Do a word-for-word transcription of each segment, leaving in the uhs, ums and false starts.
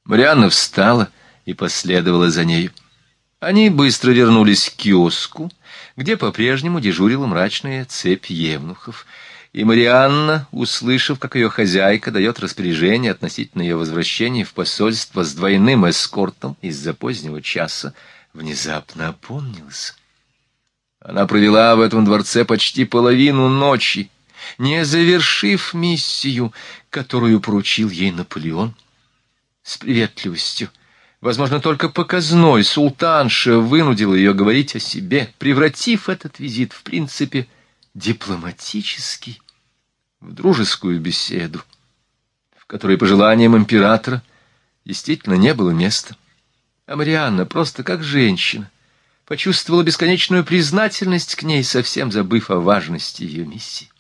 Марианна встала и последовала за нею. Они быстро вернулись к киоску, где по-прежнему дежурила мрачная цепь евнухов, и Марианна, услышав, как ее хозяйка дает распоряжение относительно ее возвращения в посольство с двойным эскортом из-за позднего часа, внезапно опомнилась. Она провела в этом дворце почти половину ночи, не завершив миссию, которую поручил ей Наполеон. С приветливостью, возможно, только показной, султанша вынудила ее говорить о себе, превратив этот визит в принципе дипломатический, в дружескую беседу, в которой по желаниям императора действительно не было места. А Марианна, просто как женщина, почувствовала бесконечную признательность к ней, совсем забыв о важности ее миссии.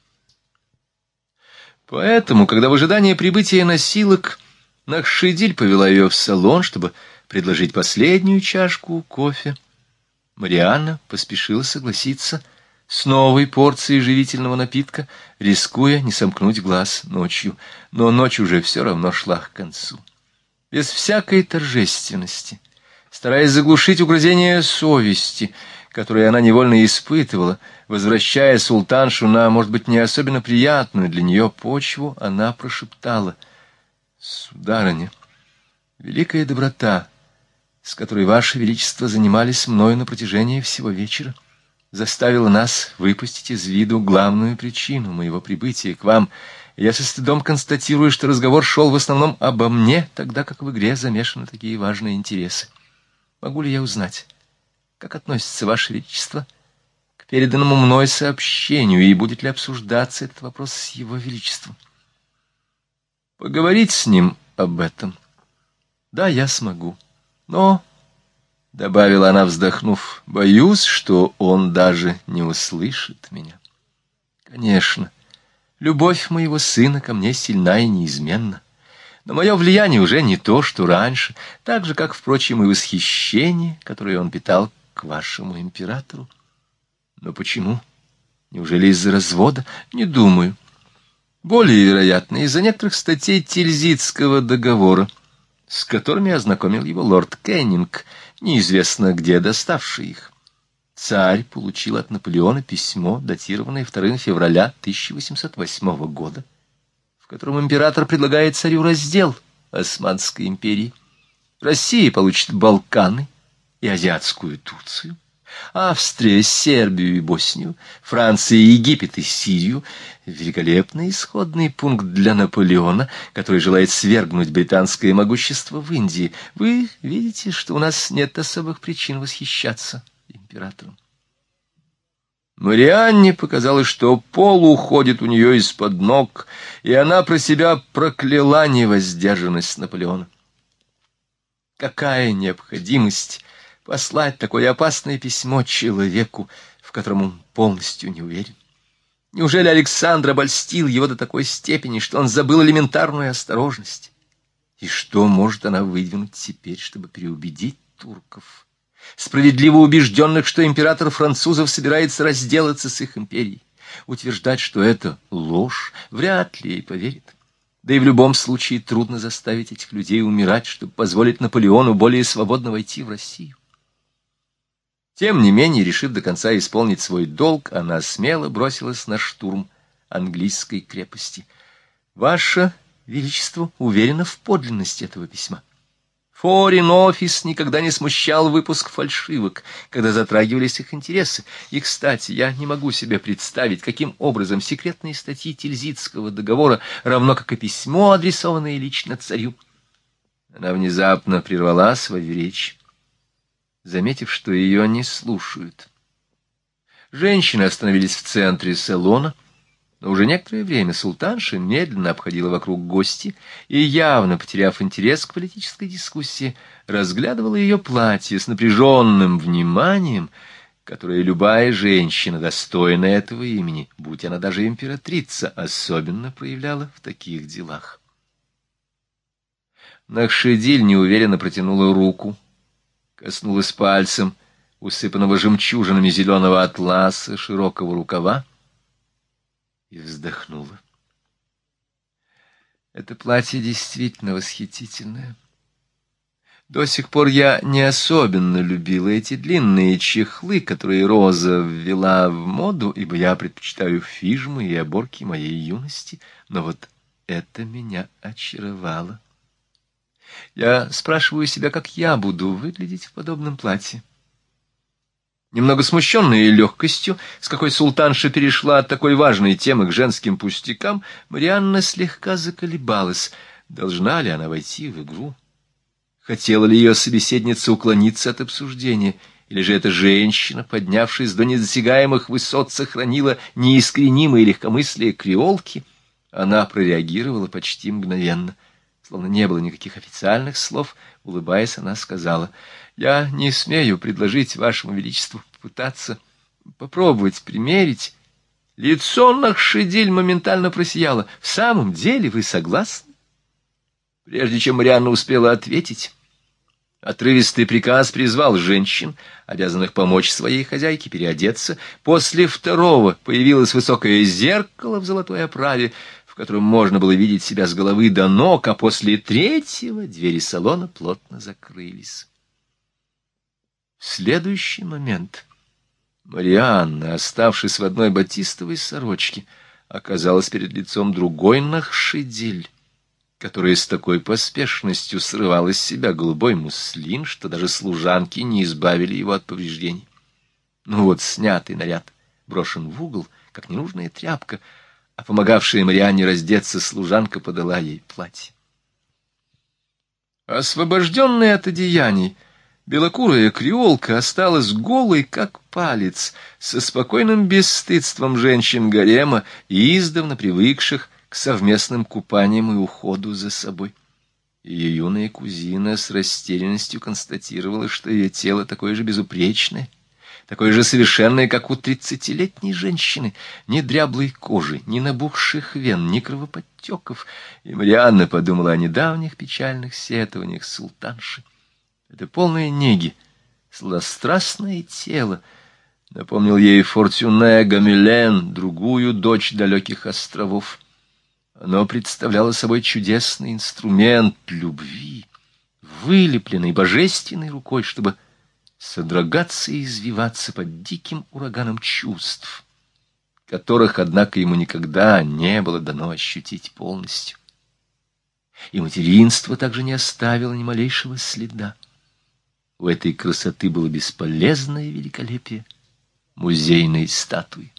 Поэтому, когда в ожидании прибытия носилок Нахшидиль повела ее в салон, чтобы предложить последнюю чашку кофе, Марианна поспешила согласиться с новой порцией живительного напитка, рискуя не сомкнуть глаз ночью. Но ночь уже все равно шла к концу. Без всякой торжественности, стараясь заглушить угрызение совести, которое она невольно испытывала, возвращая султаншу на, может быть, не особенно приятную для нее почву, она прошептала: «Сударыня, великая доброта, с которой Ваше Величество занимались мною на протяжении всего вечера, заставила нас выпустить из виду главную причину моего прибытия к вам. Я со стыдом констатирую, что разговор шел в основном обо мне, тогда как в игре замешаны такие важные интересы. Могу ли я узнать, как относится Ваше Величество к переданному мной сообщению, и будет ли обсуждаться этот вопрос с Его Величеством? Поговорить с ним об этом? Да, я смогу. Но, — добавила она, вздохнув, — боюсь, что он даже не услышит меня. Конечно, любовь моего сына ко мне сильна и неизменна, но мое влияние уже не то, что раньше, так же, как, впрочем, и восхищение, которое он питал к вашему императору. Но почему? Неужели из-за развода? Не думаю. Более вероятно, из-за некоторых статей Тильзитского договора, с которыми ознакомил его лорд Кеннинг, неизвестно где доставший их. Царь получил от Наполеона письмо, датированное второго февраля тысяча восемьсот восьмого года, в котором император предлагает царю раздел Османской империи. Россия получит Балканы и Азиатскую Турцию, Австрия — Сербию и Боснию, Франция — Египет и Сирию. Великолепный исходный пункт для Наполеона, который желает свергнуть британское могущество в Индии. Вы видите, что у нас нет особых причин восхищаться императором. Марианне показалось, что пол уходит у нее из-под ног, и она про себя прокляла невоздержанность Наполеона. Какая необходимость послать такое опасное письмо человеку, в котором он полностью не уверен? Неужели Александр обольстил его до такой степени, что он забыл элементарную осторожность? И что может она выдвинуть теперь, чтобы переубедить турков, справедливо убежденных, что император французов собирается разделаться с их империей? Утверждать, что это ложь, вряд ли ей поверит. Да и в любом случае трудно заставить этих людей умирать, чтобы позволить Наполеону более свободно войти в Россию. Тем не менее, решив до конца исполнить свой долг, она смело бросилась на штурм английской крепости. Ваше Величество уверено в подлинности этого письма. Foreign Office никогда не смущал выпуск фальшивок, когда затрагивались их интересы. И, кстати, я не могу себе представить, каким образом секретные статьи Тильзитского договора, равно как и письмо, адресованное лично царю. Она внезапно прервала свою речь, заметив, что ее не слушают. Женщины остановились в центре салона, но уже некоторое время султанша медленно обходила вокруг гости и, явно потеряв интерес к политической дискуссии, разглядывала ее платье с напряженным вниманием, которое любая женщина, достойная этого имени, будь она даже императрица, особенно проявляла в таких делах. Нахшидиль неуверенно протянула руку, коснулась пальцем усыпанного жемчужинами зеленого атласа широкого рукава и вздохнула. Это платье действительно восхитительное. До сих пор я не особенно любила эти длинные чехлы, которые Роза ввела в моду, ибо я предпочитаю фижмы и оборки моей юности, но вот это меня очаровало. Я спрашиваю себя, как я буду выглядеть в подобном платье. Немного смущенная легкостью, с какой султанша перешла от такой важной темы к женским пустякам, Марианна слегка заколебалась. Должна ли она войти в игру? Хотела ли ее собеседница уклониться от обсуждения, или же эта женщина, поднявшись до недосягаемых высот, сохранила неискоренимое легкомыслие креолки? Она прореагировала почти мгновенно. Словно не было никаких официальных слов, улыбаясь, она сказала: «Я не смею предложить вашему величеству попытаться, попробовать примерить». Лицо Нахшидиль моментально просияло. «В самом деле вы согласны?» Прежде чем Марианна успела ответить, отрывистый приказ призвал женщин, обязанных помочь своей хозяйке переодеться. После второго появилось высокое зеркало в золотой оправе, в котором можно было видеть себя с головы до ног, а после третьего двери салона плотно закрылись. В следующий момент Марианна, оставшись в одной батистовой сорочке, оказалась перед лицом другой Нахшидиль, которая с такой поспешностью срывала с себя голубой муслин, что даже служанки не избавили его от повреждений. Ну вот, снятый наряд брошен в угол, как ненужная тряпка, а помогавшая Марианне раздеться служанка подала ей платье. Освобожденная от одеяний, белокурая креолка осталась голой, как палец, со спокойным бесстыдством женщин гарема, издавна привыкших к совместным купаниям и уходу за собой. Ее юная кузина с растерянностью констатировала, что ее тело такое же безупречное, такое же совершенное, как у тридцатилетней женщины, ни дряблой кожи, ни набухших вен, ни кровоподтеков. И Марианна подумала о недавних печальных сетованиях султанши. Это полное неги, сладострастное тело напомнил ей Фортюне Гамюлен, другую дочь далеких островов. Оно представляло собой чудесный инструмент любви, вылепленный божественной рукой, чтобы содрогаться и извиваться под диким ураганом чувств, которых, однако, ему никогда не было дано ощутить полностью. И материнство также не оставило ни малейшего следа. У этой красоты было бесполезное великолепие музейной статуи.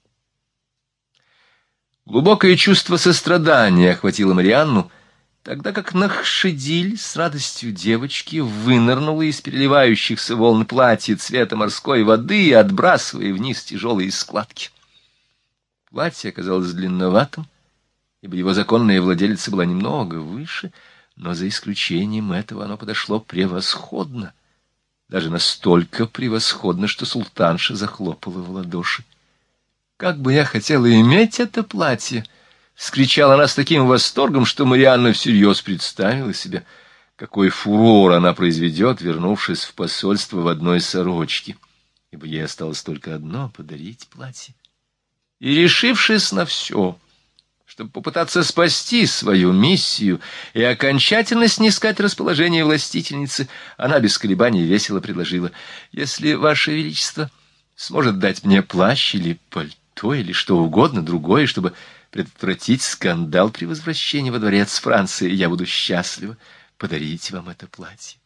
Глубокое чувство сострадания охватило Марианну, тогда как Нахшидиль с радостью девочки вынырнула из переливающихся волн платья цвета морской воды, отбрасывая вниз тяжелые складки. Платье оказалось длинноватым, ибо его законная владелица была немного выше, но за исключением этого оно подошло превосходно, даже настолько превосходно, что султанша захлопала в ладоши. «Как бы я хотела иметь это платье!» — вскричала она с таким восторгом, что Марианна всерьез представила себе, какой фурор она произведет, вернувшись в посольство в одной сорочке, ибо ей осталось только одно — подарить платье. И, решившись на все, чтобы попытаться спасти свою миссию и окончательно снискать расположение властительницы, она без колебаний весело предложила: «Если Ваше Величество сможет дать мне плащ или пальто, или что угодно другое, чтобы предотвратить скандал при возвращении во дворец Франции, я буду счастлива подарить вам это платье».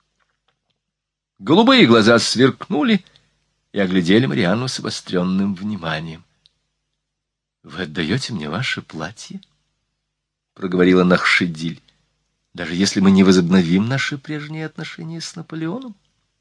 Голубые глаза сверкнули и оглядели Марианну с обостренным вниманием. «Вы отдаете мне ваше платье?» — проговорила Нахшидиль. «Даже если мы не возобновим наши прежние отношения с Наполеоном?»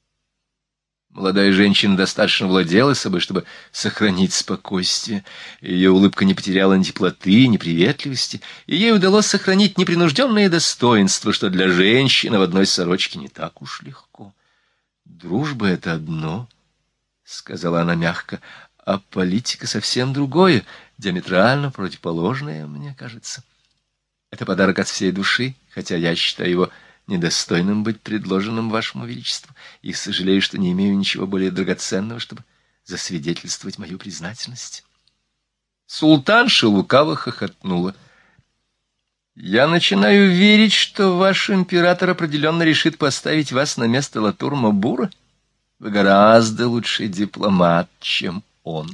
Молодая женщина достаточно владела собой, чтобы сохранить спокойствие. Ее улыбка не потеряла ни теплоты, ни приветливости, и ей удалось сохранить непринужденное достоинство, что для женщины в одной сорочке не так уж легко. «Дружба — это одно», — сказала она мягко, — «а политика совсем другое, диаметрально противоположное, мне кажется. Это подарок от всей души, хотя я считаю его недостойным быть предложенным вашему величеству, и сожалею, что не имею ничего более драгоценного, чтобы засвидетельствовать мою признательность». Султанша лукаво хохотнула. Я начинаю верить, что ваш император определенно решит поставить вас на место Латур-Мабура. Вы гораздо лучший дипломат, чем он.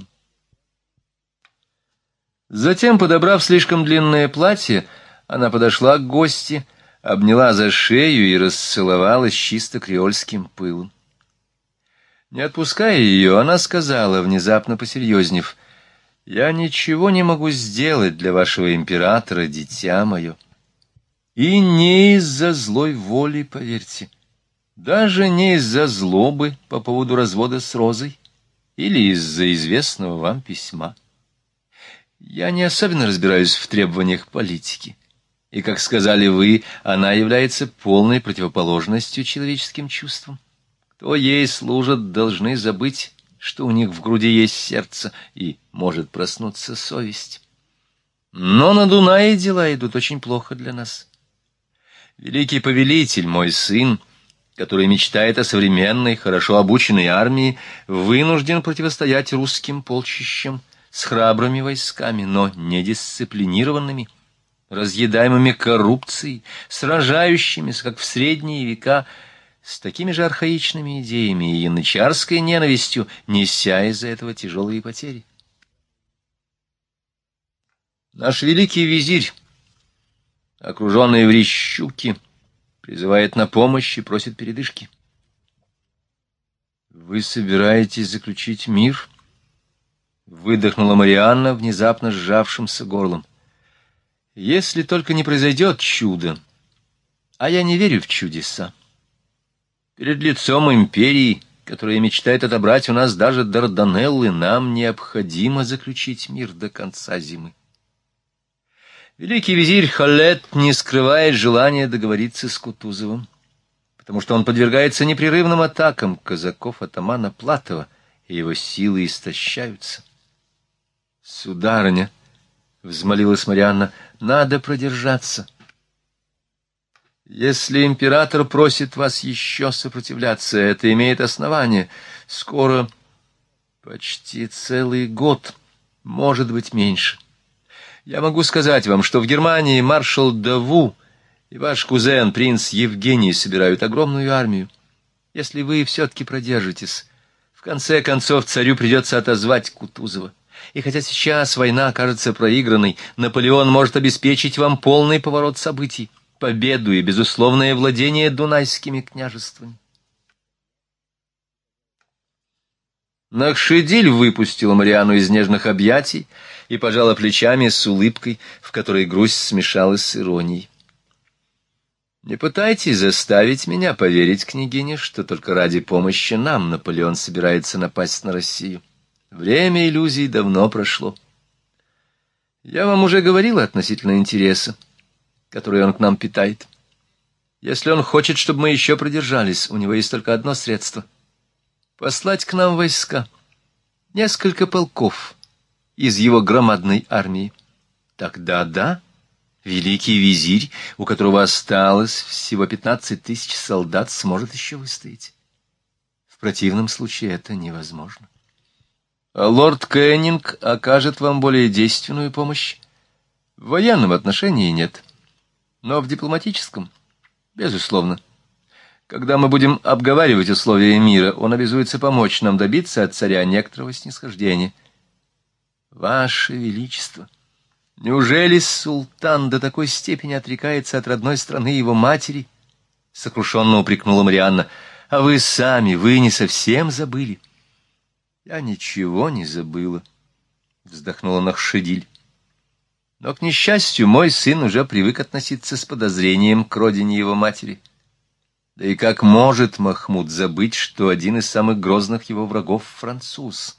Затем, подобрав слишком длинное платье, она подошла к гости, обняла за шею и расцеловалась чисто креольским пылом. Не отпуская ее, она сказала, внезапно посерьезнев: «Я ничего не могу сделать для вашего императора, дитя мое. И не из-за злой воли, поверьте, даже не из-за злобы по поводу развода с Розой или из-за известного вам письма. Я не особенно разбираюсь в требованиях политики, и, как сказали вы, она является полной противоположностью человеческим чувствам. Кто ей служит, должны забыть, что у них в груди есть сердце, и может проснуться совесть. Но на Дунае дела идут очень плохо для нас. Великий повелитель, мой сын, который мечтает о современной, хорошо обученной армии, вынужден противостоять русским полчищам с храбрыми войсками, но недисциплинированными, разъедаемыми коррупцией, сражающимися, как в средние века, с такими же архаичными идеями и янычарской ненавистью, неся из-за этого тяжелые потери. Наш великий визирь, окруженный Верещуки, призывает на помощь и просит передышки. «Вы собираетесь заключить мир?» — выдохнула Марианна внезапно сжавшимся горлом. «Если только не произойдет чудо, а я не верю в чудеса. Перед лицом империи, которая мечтает отобрать у нас даже Дарданеллы, нам необходимо заключить мир до конца зимы. Великий визирь Халет не скрывает желания договориться с Кутузовым, потому что он подвергается непрерывным атакам казаков атамана Платова, и его силы истощаются. — Сударыня, — взмолилась Марианна, — надо продержаться. Если император просит вас еще сопротивляться, это имеет основание. Скоро, почти целый год, может быть, меньше. Я могу сказать вам, что в Германии маршал Даву и ваш кузен, принц Евгений, собирают огромную армию. Если вы все-таки продержитесь, в конце концов царю придется отозвать Кутузова. И хотя сейчас война кажется проигранной, Наполеон может обеспечить вам полный поворот событий, победу и безусловное владение дунайскими княжествами. Нахшидиль выпустила Марианну из нежных объятий и пожала плечами с улыбкой, в которой грусть смешалась с иронией. «Не пытайтесь заставить меня поверить, княгиня, что только ради помощи нам Наполеон собирается напасть на Россию. Время иллюзий давно прошло. Я вам уже говорила относительно интереса, который он к нам питает. Если он хочет, чтобы мы еще продержались, у него есть только одно средство — послать к нам войска, несколько полков из его громадной армии. Тогда да, великий визирь, у которого осталось всего пятнадцать тысяч солдат, сможет еще выстоять. В противном случае это невозможно. А лорд Кеннинг окажет вам более действенную помощь. В военном отношении нет, но в дипломатическом — безусловно. Когда мы будем обговаривать условия мира, он обязуется помочь нам добиться от царя некоторого снисхождения. Ваше Величество, неужели султан до такой степени отрекается от родной страны его матери? — сокрушенно упрекнула Марианна. — А вы сами, вы не совсем забыли? — Я ничего не забыла, — вздохнула Нахшидиль. Но, к несчастью, мой сын уже привык относиться с подозрением к родине его матери. Да и как может Махмуд забыть, что один из самых грозных его врагов — француз?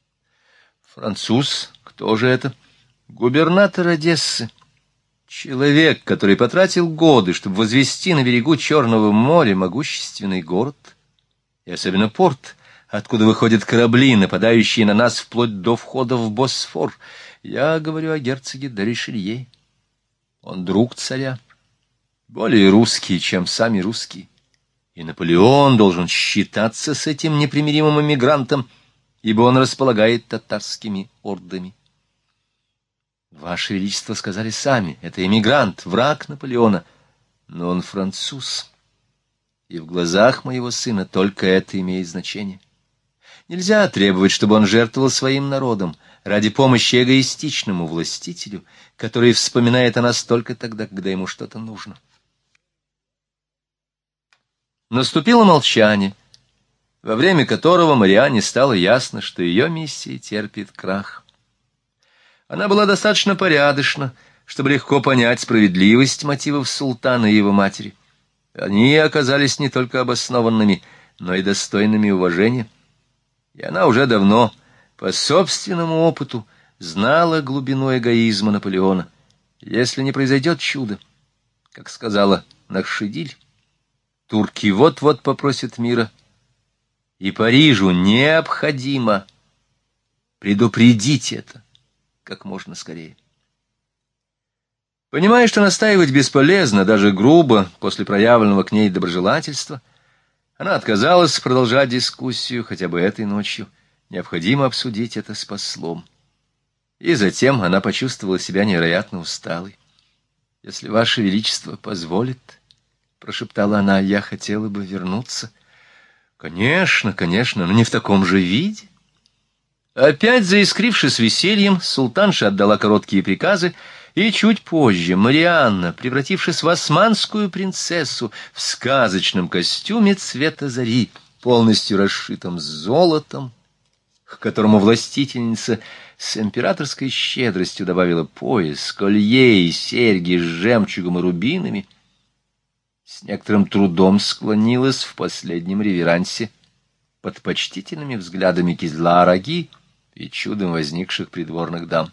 Француз? Кто же это? Губернатор Одессы. Человек, который потратил годы, чтобы возвести на берегу Черного моря могущественный город, и особенно порт, откуда выходят корабли, нападающие на нас вплоть до входа в Босфор. Я говорю о герцоге де Ришелье. Он друг царя, более русский, чем сами русские. И Наполеон должен считаться с этим непримиримым эмигрантом, ибо он располагает татарскими ордами. Ваше Величество сказали сами, это эмигрант, враг Наполеона, но он француз, и в глазах моего сына только это имеет значение. Нельзя требовать, чтобы он жертвовал своим народом ради помощи эгоистичному властителю, который вспоминает о нас только тогда, когда ему что-то нужно. Наступило молчание, во время которого Марианне стало ясно, что ее миссия терпит крах. Она была достаточно порядочна, чтобы легко понять справедливость мотивов султана и его матери. Они оказались не только обоснованными, но и достойными уважения. И она уже давно, по собственному опыту, знала глубину эгоизма Наполеона. Если не произойдет чудо, как сказала Нахшидиль, турки вот-вот попросят мира, и Парижу необходимо предупредить это как можно скорее. Понимая, что настаивать бесполезно, даже грубо, после проявленного к ней доброжелательства, она отказалась продолжать дискуссию хотя бы этой ночью. Необходимо обсудить это с послом. И затем она почувствовала себя невероятно усталой. — Если Ваше Величество позволит, — прошептала она, — я хотела бы вернуться. — Конечно, конечно, но не в таком же виде. Опять заискрившись весельем, султанша отдала короткие приказы, и чуть позже Марианна, превратившись в османскую принцессу в сказочном костюме цвета зари, полностью расшитом золотом, к которому властительница с императорской щедростью добавила пояс, колье и серьги с жемчугом и рубинами, с некоторым трудом склонилась в последнем реверансе под почтительными взглядами Кизла-Араги и чудом возникших придворных дам.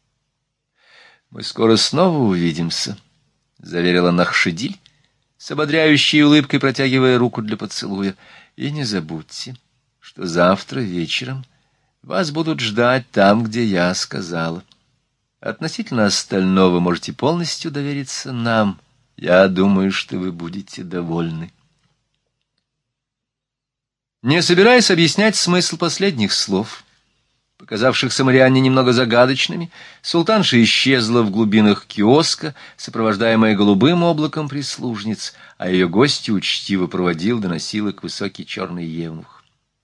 «Мы скоро снова увидимся», — заверила Нахшидиль, с ободряющей улыбкой протягивая руку для поцелуя. «И не забудьте, что завтра вечером вас будут ждать там, где я сказала. Относительно остального можете полностью довериться нам. Я думаю, что вы будете довольны». Не собираясь объяснять смысл последних слов, показавшихся Марианне немного загадочными, султанша исчезла в глубинах киоска, сопровождаемая голубым облаком прислужниц, а ее гостью учтиво проводил до носилок высокий черный евнух.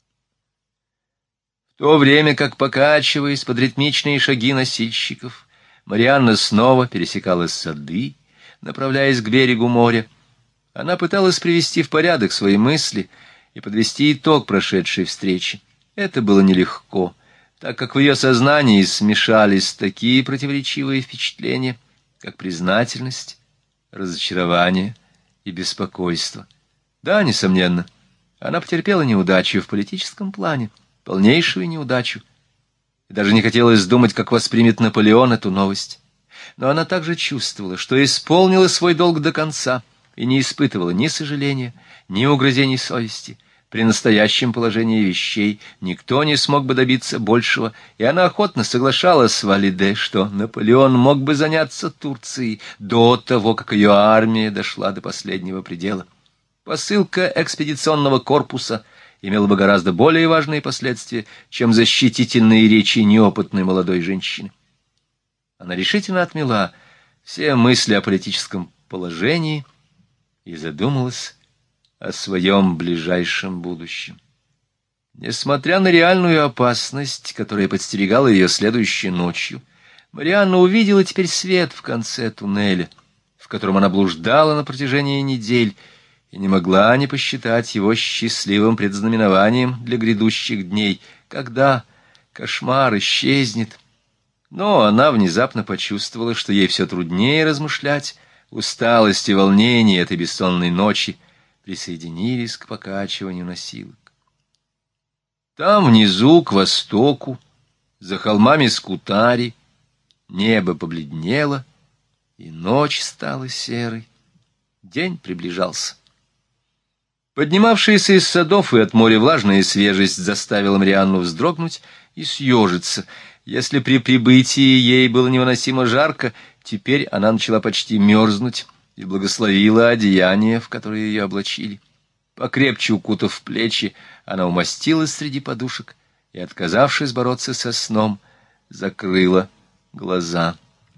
В то время как, покачиваясь под ритмичные шаги носильщиков, Марианна снова пересекала сады, направляясь к берегу моря, она пыталась привести в порядок свои мысли и подвести итог прошедшей встречи. Это было нелегко, так как в ее сознании смешались такие противоречивые впечатления, как признательность, разочарование и беспокойство. Да, несомненно, она потерпела неудачу в политическом плане, полнейшую неудачу, и даже не хотелось думать, как воспримет Наполеон эту новость. Но она также чувствовала, что исполнила свой долг до конца и не испытывала ни сожаления, ни угрызений совести. При настоящем положении вещей никто не смог бы добиться большего, и она охотно соглашалась с Валиде, что Наполеон мог бы заняться Турцией до того, как ее армия дошла до последнего предела. Посылка экспедиционного корпуса имела бы гораздо более важные последствия, чем защитительные речи неопытной молодой женщины. Она решительно отмела все мысли о политическом положении и задумалась о своем ближайшем будущем. Несмотря на реальную опасность, которая подстерегала ее следующей ночью, Марианна увидела теперь свет в конце туннеля, в котором она блуждала на протяжении недель, и не могла не посчитать его счастливым предзнаменованием для грядущих дней, когда кошмар исчезнет. Но она внезапно почувствовала, что ей все труднее размышлять, усталость и волнение этой бессонной ночи присоединились к покачиванию носилок. Там внизу, к востоку, за холмами Скутари, небо побледнело, и ночь стала серой. День приближался. Поднимавшаяся из садов и от моря влажная свежесть заставила Марианну вздрогнуть и съежиться. Если при прибытии ей было невыносимо жарко, теперь она начала почти мерзнуть и благословила одеяние, в которое ее облачили. Покрепче укутав плечи, она умостилась среди подушек и, отказавшись бороться со сном, закрыла глаза.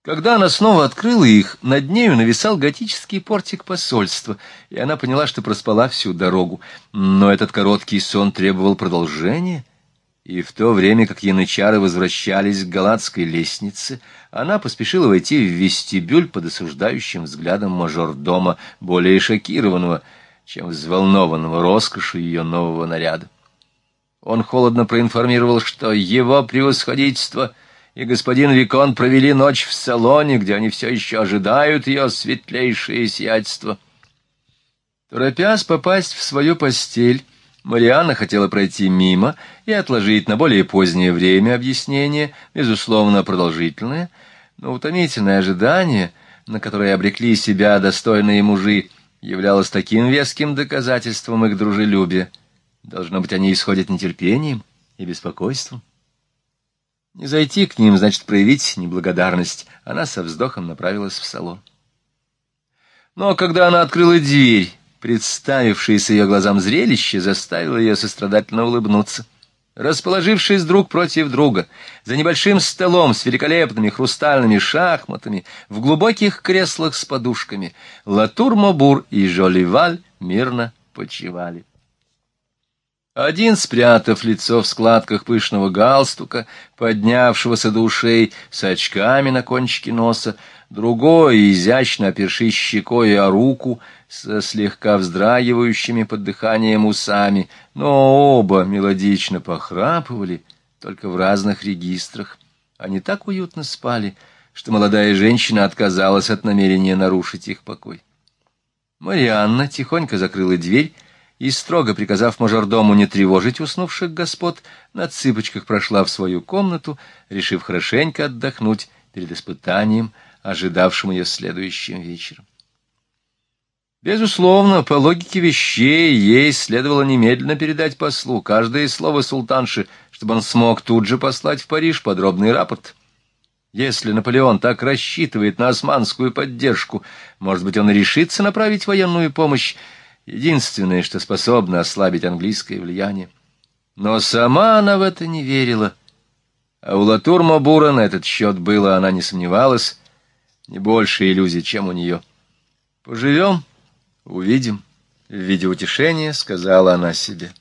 Когда она снова открыла их, над нею нависал готический портик посольства, и она поняла, что проспала всю дорогу. Но этот короткий сон требовал продолжения, и в то время, как янычары возвращались к галатской лестнице, она поспешила войти в вестибюль под осуждающим взглядом мажордома, более шокированного, чем взволнованного роскошью ее нового наряда. Он холодно проинформировал, что его превосходительство и господин Викон провели ночь в салоне, где они все еще ожидают ее светлейшее сиятельство. Торопясь попасть в свою постель, Марианна хотела пройти мимо и отложить на более позднее время объяснение, безусловно, продолжительное, но утомительное ожидание, на которое обрекли себя достойные мужи, являлось таким веским доказательством их дружелюбия. Должно быть, они исходят нетерпением и беспокойством. Не зайти к ним, значит, проявить неблагодарность. Она со вздохом направилась в салон. Но когда она открыла дверь, представившееся ее глазам зрелище заставило ее сострадательно улыбнуться. Расположившись друг против друга, за небольшим столом с великолепными хрустальными шахматами, в глубоких креслах с подушками, Латур-Мобур и Жоливаль мирно почивали. Один, спрятав лицо в складках пышного галстука, поднявшегося до ушей, с очками на кончике носа, другой, изящно опершись щекой о руку, со слегка вздрагивающими под дыханием усами, но оба мелодично похрапывали, только в разных регистрах. Они так уютно спали, что молодая женщина отказалась от намерения нарушить их покой. Марианна тихонько закрыла дверь и, строго приказав мажордому не тревожить уснувших господ, на цыпочках прошла в свою комнату, решив хорошенько отдохнуть перед испытанием, ожидавшим ее следующим вечером. Безусловно, по логике вещей, ей следовало немедленно передать послу каждое слово султанши, чтобы он смог тут же послать в Париж подробный рапорт. Если Наполеон так рассчитывает на османскую поддержку, может быть, он и решится направить военную помощь, единственное, что способно ослабить английское влияние. Но сама она в это не верила, а у Латур-Мобура на этот счет было, она не сомневалась, не больше иллюзий, чем у нее. «Поживем, увидим», — в виде утешения сказала она себе.